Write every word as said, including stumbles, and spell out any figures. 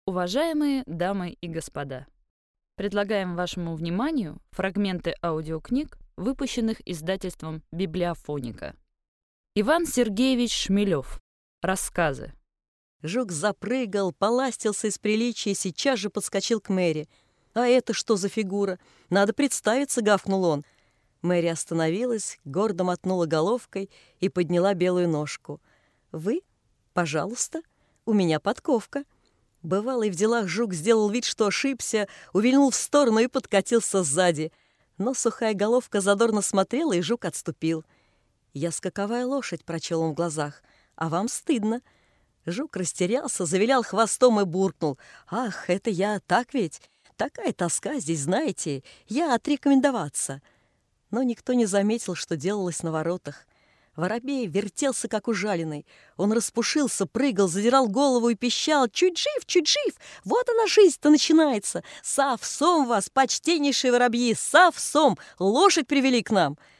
Уважаемые дамы и господа, предлагаем вашему вниманию фрагменты аудиокниг, выпущенных издательством «Библиофоника». Иван Сергеевич Шмелев. Рассказы. Жук запрыгал, поластился из приличия и сейчас же подскочил к Мэри. «А это что за фигура? Надо представиться!» — гавкнул он. Мэри остановилась, гордо мотнула головкой и подняла белую ножку. «Вы? Пожалуйста. У меня подковка». Бывалый в делах жук сделал вид, что ошибся, увильнул в сторону и подкатился сзади. Но сухая головка задорно смотрела, и жук отступил. «Я скаковая лошадь», — прочел он в глазах, — «а вам стыдно». Жук растерялся, завилял хвостом и буркнул. «Ах, это я, так ведь? Такая тоска здесь, знаете, я отрекомендоваться». Но никто не заметил, что делалось на воротах. Воробей вертелся, как ужаленный. Он распушился, прыгал, задирал голову и пищал. «Чуть жив, чуть жив! Вот она жизнь-то начинается! С овсом вас, почтеннейшие воробьи, с овсом! Лошадь привели к нам!»